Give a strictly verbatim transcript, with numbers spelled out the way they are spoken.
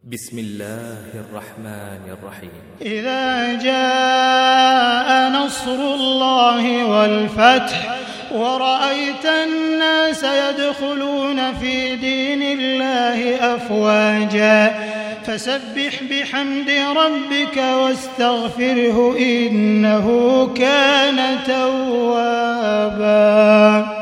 بسم الله الرحمن الرحيم. إذا جاء نصر الله والفتح ورأيت الناس يدخلون في دين الله أفواجا فسبح بحمد ربك واستغفره إنه كان توابا.